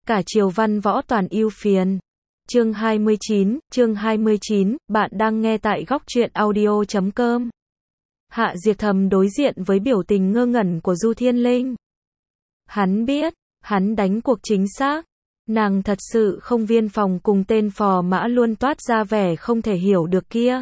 Cả triều văn võ toàn ưu phiền. Chương 29, bạn đang nghe tại góc truyện audio.com. Hạ Diệt Thầm đối diện với biểu tình ngơ ngẩn của Du Thiên Linh. Hắn biết, hắn đánh cuộc chính xác. Nàng thật sự không viên phòng cùng tên phò mã luôn toát ra vẻ không thể hiểu được kia.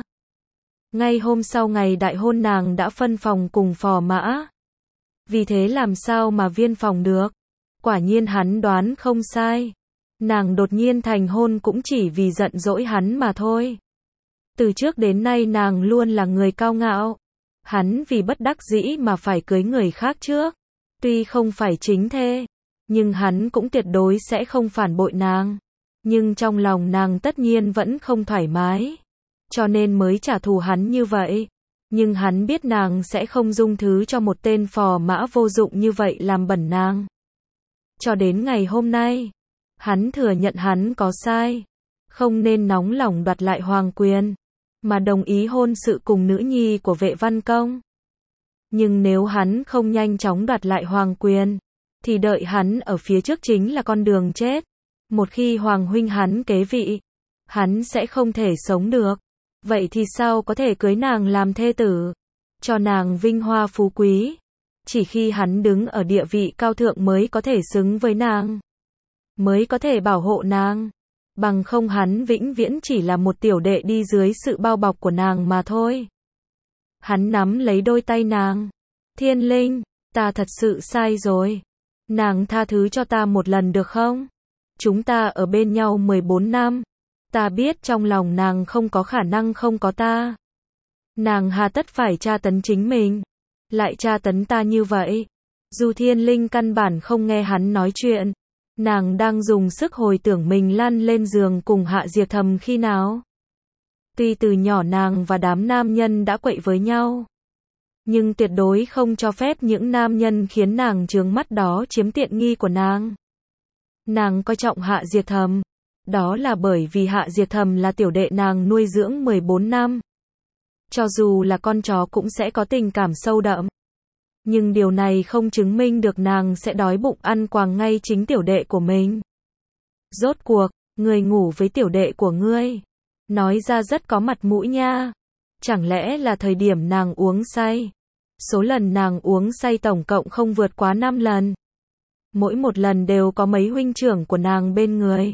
Ngay hôm sau ngày đại hôn nàng đã phân phòng cùng phò mã. Vì thế làm sao mà viên phòng được? Quả nhiên hắn đoán không sai. Nàng đột nhiên thành hôn cũng chỉ vì giận dỗi hắn mà thôi. Từ trước đến nay nàng luôn là người cao ngạo. Hắn vì bất đắc dĩ mà phải cưới người khác trước. Tuy không phải chính thê, nhưng hắn cũng tuyệt đối sẽ không phản bội nàng. Nhưng trong lòng nàng tất nhiên vẫn không thoải mái. Cho nên mới trả thù hắn như vậy. Nhưng hắn biết nàng sẽ không dung thứ cho một tên phò mã vô dụng như vậy làm bẩn nàng. Cho đến ngày hôm nay, hắn thừa nhận hắn có sai. Không nên nóng lòng đoạt lại hoàng quyền, mà đồng ý hôn sự cùng nữ nhi của Vệ Văn Công. Nhưng nếu hắn không nhanh chóng đoạt lại hoàng quyền, thì đợi hắn ở phía trước chính là con đường chết. Một khi hoàng huynh hắn kế vị, hắn sẽ không thể sống được. Vậy thì sao có thể cưới nàng làm thê tử, cho nàng vinh hoa phú quý. Chỉ khi hắn đứng ở địa vị cao thượng mới có thể xứng với nàng, mới có thể bảo hộ nàng. Bằng không hắn vĩnh viễn chỉ là một tiểu đệ đi dưới sự bao bọc của nàng mà thôi. Hắn nắm lấy đôi tay nàng. Thiên Linh, ta thật sự sai rồi. Nàng tha thứ cho ta một lần được không? Chúng ta ở bên nhau 14 năm. Ta biết trong lòng nàng không có khả năng không có ta. Nàng hà tất phải tra tấn chính mình, lại tra tấn ta như vậy. Du Thiên Linh căn bản không nghe hắn nói chuyện. Nàng đang dùng sức hồi tưởng mình lăn lên giường cùng Hạ Diệt Thầm khi nào. Tuy từ nhỏ nàng và đám nam nhân đã quậy với nhau, nhưng tuyệt đối không cho phép những nam nhân khiến nàng chướng mắt đó chiếm tiện nghi của nàng. Nàng coi trọng Hạ Diệt Thầm, đó là bởi vì Hạ Diệt Thầm là tiểu đệ nàng nuôi dưỡng 14 năm. Cho dù là con chó cũng sẽ có tình cảm sâu đậm. Nhưng điều này không chứng minh được nàng sẽ đói bụng ăn quàng ngay chính tiểu đệ của mình. Rốt cuộc, người ngủ với tiểu đệ của ngươi. Nói ra rất có mặt mũi nha. Chẳng lẽ là thời điểm nàng uống say? Số lần nàng uống say tổng cộng không vượt quá 5 lần. Mỗi một lần đều có mấy huynh trưởng của nàng bên người.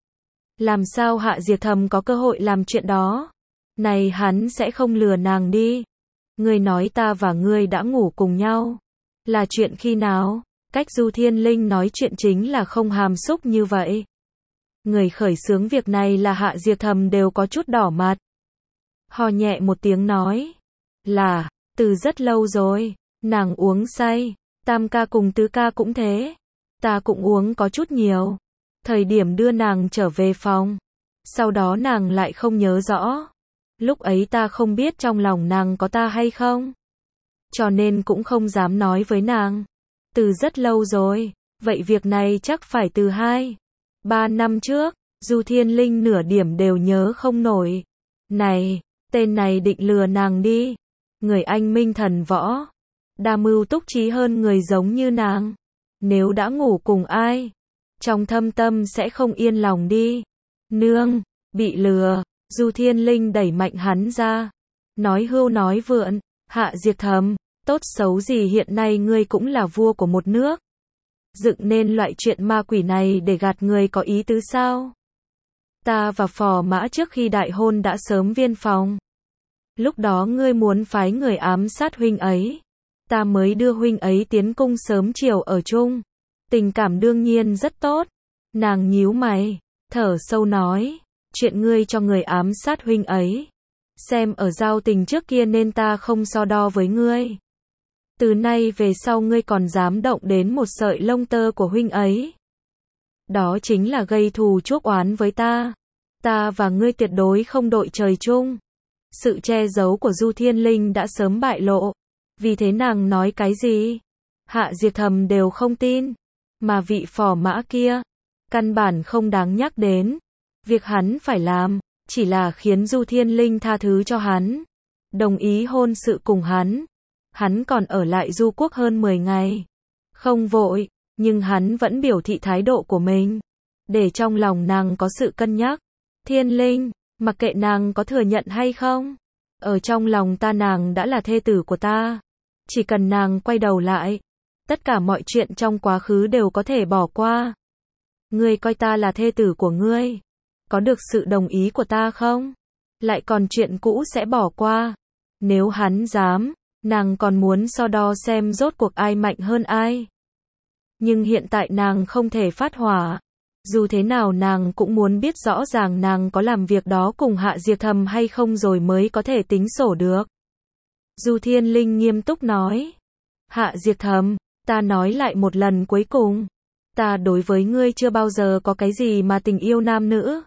Làm sao Hạ Diệt Thầm có cơ hội làm chuyện đó? Này hắn sẽ không lừa nàng đi. Ngươi nói ta và ngươi đã ngủ cùng nhau. Là chuyện khi nào? Cách Du Thiên Linh nói chuyện chính là không hàm xúc như vậy. Người khởi xướng việc này là Hạ Diệt Thầm đều có chút đỏ mặt. Hò nhẹ một tiếng nói. Là, từ rất lâu rồi, nàng uống say. Tam ca cùng tứ ca cũng thế. Ta cũng uống có chút nhiều. Thời điểm đưa nàng trở về phòng, sau đó nàng lại không nhớ rõ. Lúc ấy ta không biết trong lòng nàng có ta hay không, cho nên cũng không dám nói với nàng. Từ rất lâu rồi, vậy việc này chắc phải từ 2-3 năm trước. Du Thiên Linh nửa điểm đều nhớ không nổi. Này, tên này định lừa nàng đi. Người anh minh thần võ, đa mưu túc trí hơn người giống như nàng. Nếu đã ngủ cùng ai, trong thâm tâm sẽ không yên lòng đi. Nương, bị lừa. Du Thiên Linh đẩy mạnh hắn ra. Nói hưu nói vượn. Hạ Diệt Thầm, tốt xấu gì hiện nay ngươi cũng là vua của một nước. Dựng nên loại chuyện ma quỷ này để gạt người có ý tứ sao? Ta và phò mã trước khi đại hôn đã sớm viên phòng. Lúc đó ngươi muốn phái người ám sát huynh ấy. Ta mới đưa huynh ấy tiến cung sớm chiều ở chung. Tình cảm đương nhiên rất tốt. Nàng nhíu mày, thở sâu nói. Chuyện ngươi cho người ám sát huynh ấy. Xem ở giao tình trước kia nên ta không so đo với ngươi. Từ nay về sau ngươi còn dám động đến một sợi lông tơ của huynh ấy. Đó chính là gây thù chuốc oán với ta. Ta và ngươi tuyệt đối không đội trời chung. Sự che giấu của Du Thiên Linh đã sớm bại lộ. Vì thế nàng nói cái gì? Hạ Diệt Thầm đều không tin. Mà vị phò mã kia, căn bản không đáng nhắc đến. Việc hắn phải làm, chỉ là khiến Du Thiên Linh tha thứ cho hắn. Đồng ý hôn sự cùng hắn. Hắn còn ở lại Du Quốc hơn 10 ngày. Không vội, nhưng hắn vẫn biểu thị thái độ của mình. để trong lòng nàng có sự cân nhắc. Thiên Linh, mặc kệ nàng có thừa nhận hay không, ở trong lòng ta nàng đã là thê tử của ta. Chỉ cần nàng quay đầu lại, tất cả mọi chuyện trong quá khứ đều có thể bỏ qua. Ngươi coi ta là thê tử của ngươi, có được sự đồng ý của ta không? Lại còn chuyện cũ sẽ bỏ qua. Nếu hắn dám, nàng còn muốn so đo xem rốt cuộc ai mạnh hơn ai. Nhưng hiện tại nàng không thể phát hỏa. Dù thế nào nàng cũng muốn biết rõ ràng nàng có làm việc đó cùng Hạ Diệp Thầm hay không rồi mới có thể tính sổ được. Du Thiên Linh nghiêm túc nói. Hạ Diệp Thầm, ta nói lại một lần cuối cùng. Ta đối với ngươi chưa bao giờ có cái gì mà tình yêu nam nữ.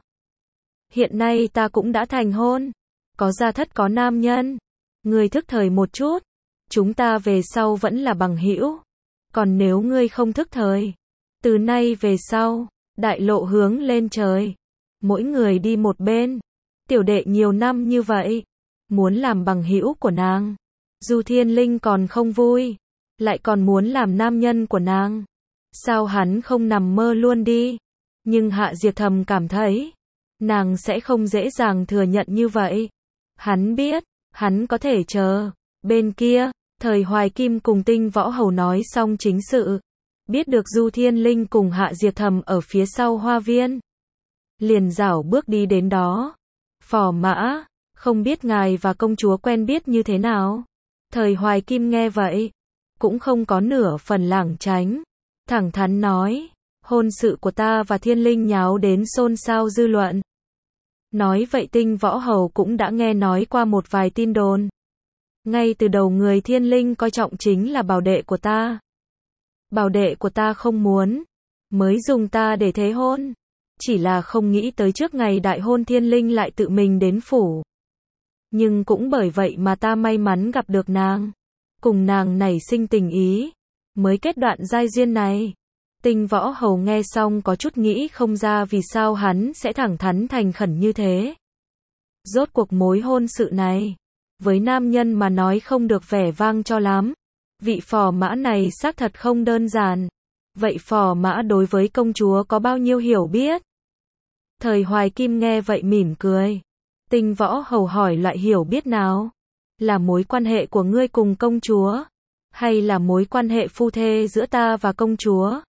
Hiện nay ta cũng đã thành hôn. Có gia thất có nam nhân. Ngươi thức thời một chút. Chúng ta về sau vẫn là bằng hữu. Còn nếu ngươi không thức thời, từ nay về sau, đại lộ hướng lên trời. Mỗi người đi một bên. Tiểu đệ nhiều năm như vậy, muốn làm bằng hữu của nàng. Du Thiên Linh còn không vui, lại còn muốn làm nam nhân của nàng. Sao hắn không nằm mơ luôn đi? Nhưng Hạ Diệp Thầm cảm thấy, nàng sẽ không dễ dàng thừa nhận như vậy. Hắn biết, hắn có thể chờ. Bên kia, Thời Hoài Kim cùng Tinh Võ Hầu nói xong chính sự. Biết được Du Thiên Linh cùng Hạ Diệp Thầm ở phía sau hoa viên. Liền rảo bước đi đến đó. Phò mã, không biết ngài và công chúa quen biết như thế nào? Thời Hoài Kim nghe vậy, cũng không có nửa phần lảng tránh. Thẳng thắn nói, hôn sự của ta và Thiên Linh nháo đến xôn xao dư luận. Nói vậy Tinh Võ Hầu cũng đã nghe nói qua một vài tin đồn. Ngay từ đầu người Thiên Linh coi trọng chính là bảo đệ của ta. Bảo đệ của ta không muốn, mới dùng ta để thế hôn. Chỉ là không nghĩ tới trước ngày đại hôn Thiên Linh lại tự mình đến phủ. Nhưng cũng bởi vậy mà ta may mắn gặp được nàng. Cùng nàng nảy sinh tình ý, mới kết đoạn giai duyên này. Tinh Võ Hầu nghe xong có chút nghĩ không ra vì sao hắn sẽ thẳng thắn thành khẩn như thế. Rốt cuộc mối hôn sự này, với nam nhân mà nói không được vẻ vang cho lắm. Vị phò mã này xác thật không đơn giản. Vậy phò mã đối với công chúa có bao nhiêu hiểu biết? Thời Hoài Kim nghe vậy mỉm cười. Tinh Võ Hầu hỏi loại hiểu biết nào? Là mối quan hệ của ngươi cùng công chúa? Hay là mối quan hệ phu thê giữa ta và công chúa?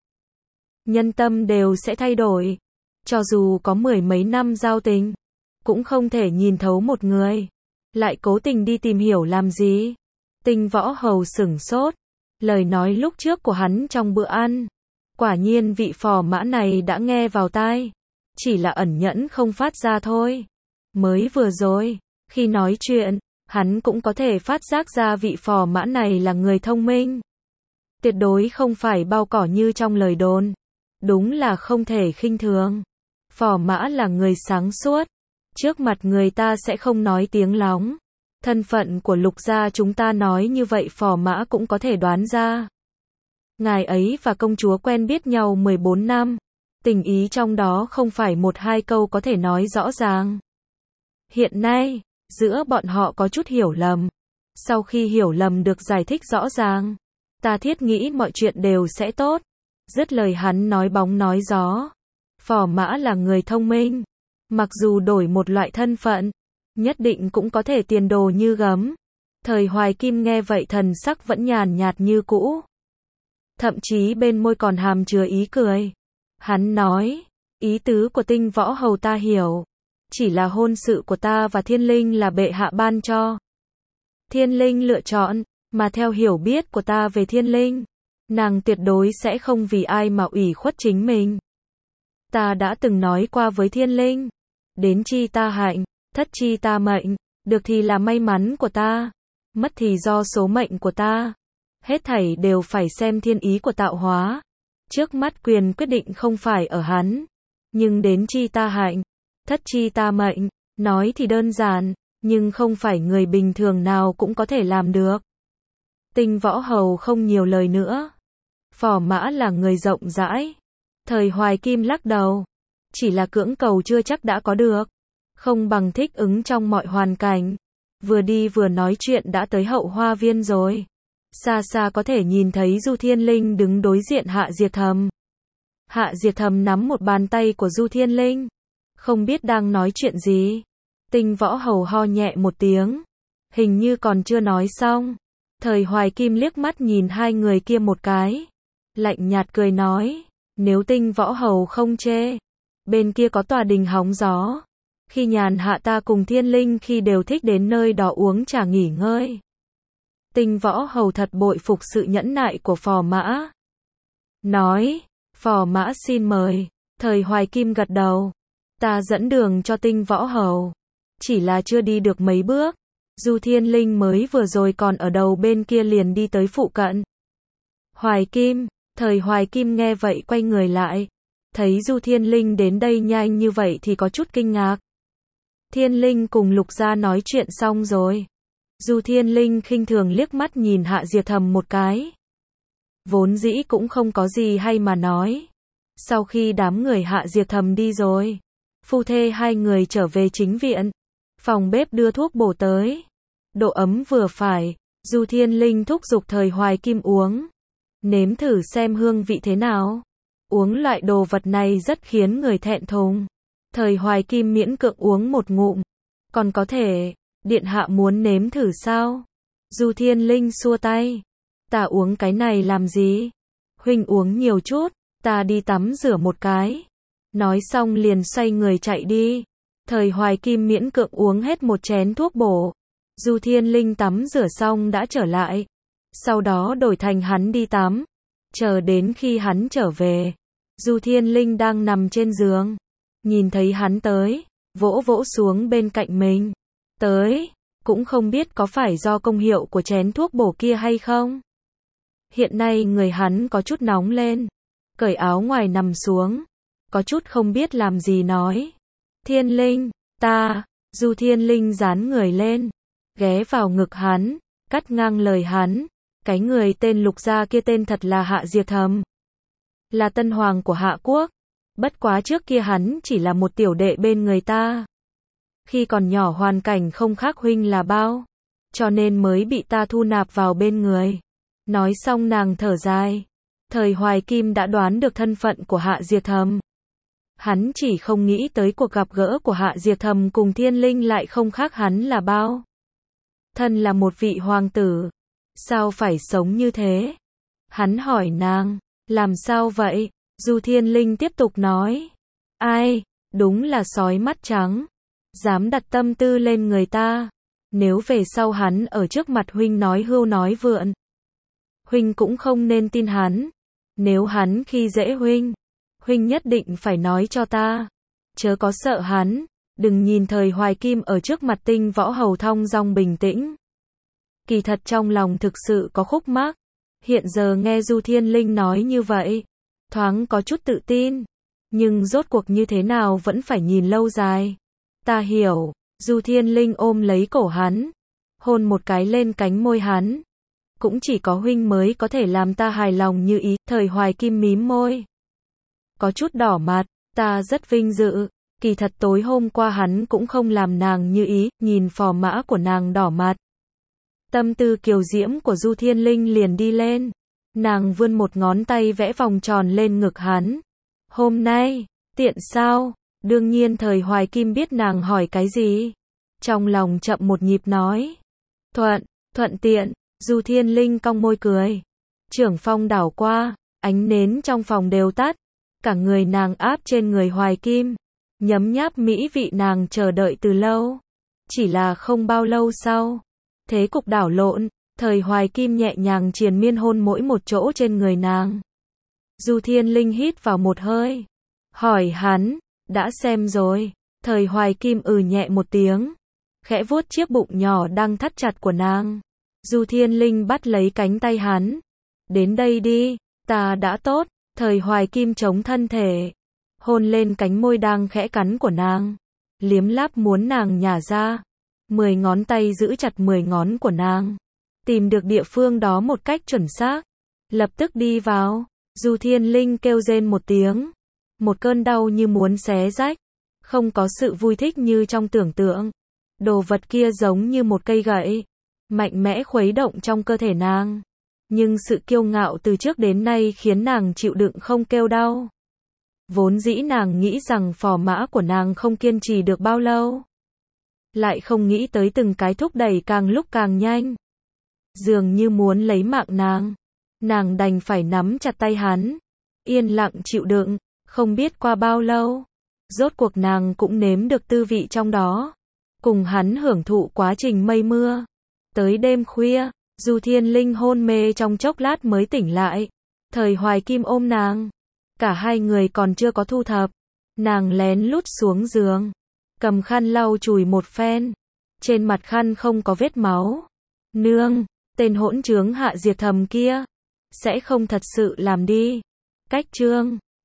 Nhân tâm đều sẽ thay đổi. Cho dù có mười mấy năm giao tình, cũng không thể nhìn thấu một người. Lại cố tình đi tìm hiểu làm gì? Tinh Võ Hầu sửng sốt. Lời nói lúc trước của hắn trong bữa ăn. Quả nhiên vị phò mã này đã nghe vào tai. Chỉ là ẩn nhẫn không phát ra thôi. Mới vừa rồi, khi nói chuyện, hắn cũng có thể phát giác ra vị phò mã này là người thông minh. Tuyệt đối không phải bao cỏ như trong lời đồn. Đúng là không thể khinh thường. Phò mã là người sáng suốt. Trước mặt người ta sẽ không nói tiếng lóng. Thân phận của Lục gia chúng ta nói như vậy phò mã cũng có thể đoán ra. Ngài ấy và công chúa quen biết nhau 14 năm. Tình ý trong đó không phải một hai câu có thể nói rõ ràng. Hiện nay, giữa bọn họ có chút hiểu lầm. Sau khi hiểu lầm được giải thích rõ ràng, ta thiết nghĩ mọi chuyện đều sẽ tốt. Dứt lời hắn nói bóng nói gió. Phò mã là người thông minh. Mặc dù đổi một loại thân phận, nhất định cũng có thể tiền đồ như gấm. Thời Hoài Kim nghe vậy thần sắc vẫn nhàn nhạt như cũ. Thậm chí bên môi còn hàm chứa ý cười. Hắn nói, ý tứ của Tinh Võ Hầu ta hiểu. Chỉ là hôn sự của ta và Thiên Linh là bệ hạ ban cho. Thiên Linh lựa chọn, mà theo hiểu biết của ta về Thiên Linh, nàng tuyệt đối sẽ không vì ai mà ủy khuất chính mình. Ta đã từng nói qua với Thiên Linh, đến chi ta hạnh, thất chi ta mệnh, được thì là may mắn của ta, mất thì do số mệnh của ta. Hết thảy đều phải xem thiên ý của tạo hóa. Trước mắt quyền quyết định không phải ở hắn, nhưng đến chi ta hạnh, thất chi ta mệnh, nói thì đơn giản, nhưng không phải người bình thường nào cũng có thể làm được. Tinh Võ Hầu không nhiều lời nữa. Phò mã là người rộng rãi. Thời Hoài Kim lắc đầu. Chỉ là cưỡng cầu chưa chắc đã có được. Không bằng thích ứng trong mọi hoàn cảnh. Vừa đi vừa nói chuyện đã tới hậu hoa viên rồi. Xa xa có thể nhìn thấy Du Thiên Linh đứng đối diện Hạ Diệp Thầm. Hạ Diệt Thầm nắm một bàn tay của Du Thiên Linh. Không biết đang nói chuyện gì. Tinh Võ Hầu ho nhẹ một tiếng. Hình như còn chưa nói xong. Thời Hoài Kim liếc mắt nhìn hai người kia một cái. Lạnh nhạt cười nói. Nếu Tinh Võ Hầu không chê. Bên kia có tòa đình hóng gió. Khi nhàn hạ ta cùng Thiên Linh khi đều thích đến nơi đó uống trà nghỉ ngơi. Tinh Võ Hầu thật bội phục sự nhẫn nại của phò mã. Nói. Phò mã xin mời. Thời Hoài Kim gật đầu. Ta dẫn đường cho Tinh Võ Hầu. Chỉ là chưa đi được mấy bước. Du Thiên Linh mới vừa rồi còn ở đầu bên kia liền đi tới phụ cận. Hoài Kim. Thời Hoài Kim nghe vậy quay người lại. Thấy Du Thiên Linh đến đây nhanh như vậy thì có chút kinh ngạc. Thiên Linh cùng Lục Gia nói chuyện xong rồi. Du Thiên Linh khinh thường liếc mắt nhìn Hạ Diệt Thầm một cái. Vốn dĩ cũng không có gì hay mà nói. Sau khi đám người Hạ Diệt Thầm đi rồi, phu thê hai người trở về chính viện. Phòng bếp đưa thuốc bổ tới. Độ ấm vừa phải, Du Thiên Linh thúc giục Thời Hoài Kim uống. Nếm thử xem hương vị thế nào. Uống loại đồ vật này rất khiến người thẹn thùng. Thời Hoài Kim miễn cưỡng uống một ngụm. Còn có thể, điện hạ muốn nếm thử sao? Du Thiên Linh xua tay. Ta uống cái này làm gì? Huynh uống nhiều chút, ta đi tắm rửa một cái. Nói xong liền xoay người chạy đi. Thời Hoài Kim miễn cưỡng uống hết một chén thuốc bổ. Du Thiên Linh tắm rửa xong đã trở lại. Sau đó đổi thành hắn đi tắm. Chờ đến khi hắn trở về, Du Thiên Linh đang nằm trên giường. Nhìn thấy hắn tới, vỗ vỗ xuống bên cạnh mình. Tới, cũng không biết có phải do công hiệu của chén thuốc bổ kia hay không. Hiện nay người hắn có chút nóng lên. Cởi áo ngoài nằm xuống. Có chút không biết làm gì nói. Thiên Linh, ta. Du Thiên Linh dán người lên. Ghé vào ngực hắn. Cắt ngang lời hắn. Cái người tên Lục Gia kia tên thật là Hạ Diệt Thầm. Là tân hoàng của Hạ Quốc. Bất quá trước kia hắn chỉ là một tiểu đệ bên người ta. Khi còn nhỏ hoàn cảnh không khác huynh là bao. Cho nên mới bị ta thu nạp vào bên người. Nói xong nàng thở dài. Thời Hoài Kim đã đoán được thân phận của Hạ Diệt Thầm. Hắn chỉ không nghĩ tới cuộc gặp gỡ của Hạ Diệt Thầm cùng Thiên Linh lại không khác hắn là bao. Thân là một vị hoàng tử. Sao phải sống như thế? Hắn hỏi nàng. Làm sao vậy? Du Thiên Linh tiếp tục nói. Ai? Đúng là sói mắt trắng. Dám đặt tâm tư lên người ta. Nếu về sau hắn ở trước mặt huynh nói hưu nói vượn. Huynh cũng không nên tin hắn. Nếu hắn khi dễ huynh. Huynh nhất định phải nói cho ta. Chớ có sợ hắn. Đừng nhìn Thời Hoài Kim ở trước mặt Tinh Võ Hầu thong dong bình tĩnh. Kỳ thật trong lòng thực sự có khúc mắc. Hiện giờ nghe Du Thiên Linh nói như vậy. Thoáng có chút tự tin. Nhưng rốt cuộc như thế nào vẫn phải nhìn lâu dài. Ta hiểu. Du Thiên Linh ôm lấy cổ hắn. Hôn một cái lên cánh môi hắn. Cũng chỉ có huynh mới có thể làm ta hài lòng như ý. Thời Hoài Kim mím môi. Có chút đỏ mặt. Ta rất vinh dự. Kỳ thật tối hôm qua hắn cũng không làm nàng như ý. Nhìn phò mã của nàng đỏ mặt. Tâm tư kiều diễm của Du Thiên Linh liền đi lên. Nàng vươn một ngón tay vẽ vòng tròn lên ngực hắn. Hôm nay, tiện sao? Đương nhiên Thời Hoài Kim biết nàng hỏi cái gì. Trong lòng chậm một nhịp nói. Thuận tiện. Du Thiên Linh cong môi cười. Trưởng phong đảo qua, ánh nến trong phòng đều tắt. Cả người nàng áp trên người Hoài Kim. Nhấm nháp mỹ vị nàng chờ đợi từ lâu. Chỉ là không bao lâu sau. Thế cục đảo lộn. Thời Hoài Kim nhẹ nhàng triền miên hôn mỗi một chỗ trên người nàng. Du Thiên Linh hít vào một hơi. Hỏi hắn. Đã xem rồi. Thời Hoài Kim nhẹ một tiếng. Khẽ vuốt chiếc bụng nhỏ đang thắt chặt của nàng. Du Thiên Linh bắt lấy cánh tay hắn. Đến đây đi. Ta đã tốt. Thời Hoài Kim chống thân thể. Hôn lên cánh môi đang khẽ cắn của nàng. Liếm láp muốn nàng nhả ra. 10 ngón tay giữ chặt 10 ngón của nàng. Tìm được địa phương đó một cách chuẩn xác. Lập tức đi vào. Du Thiên Linh kêu rên một tiếng. Một cơn đau như muốn xé rách. Không có sự vui thích như trong tưởng tượng. Đồ vật kia giống như một cây gậy. Mạnh mẽ khuấy động trong cơ thể nàng. Nhưng sự kiêu ngạo từ trước đến nay khiến nàng chịu đựng không kêu đau. Vốn dĩ nàng nghĩ rằng phò mã của nàng không kiên trì được bao lâu. Lại không nghĩ tới từng cái thúc đẩy càng lúc càng nhanh. Dường như muốn lấy mạng nàng. Nàng đành phải nắm chặt tay hắn. Yên lặng chịu đựng. Không biết qua bao lâu. Rốt cuộc nàng cũng nếm được tư vị trong đó. Cùng hắn hưởng thụ quá trình mây mưa. Tới đêm khuya, Du Thiên Linh hôn mê trong chốc lát mới tỉnh lại. Thời Hoài Kim ôm nàng. Cả hai người còn chưa có thu thập. Nàng lén lút xuống giường. Cầm khăn lau chùi một phen. Trên mặt khăn không có vết máu. Nương, tên hỗn trướng Hạ Diệt Thầm kia. Sẽ không thật sự làm đi. Cách chương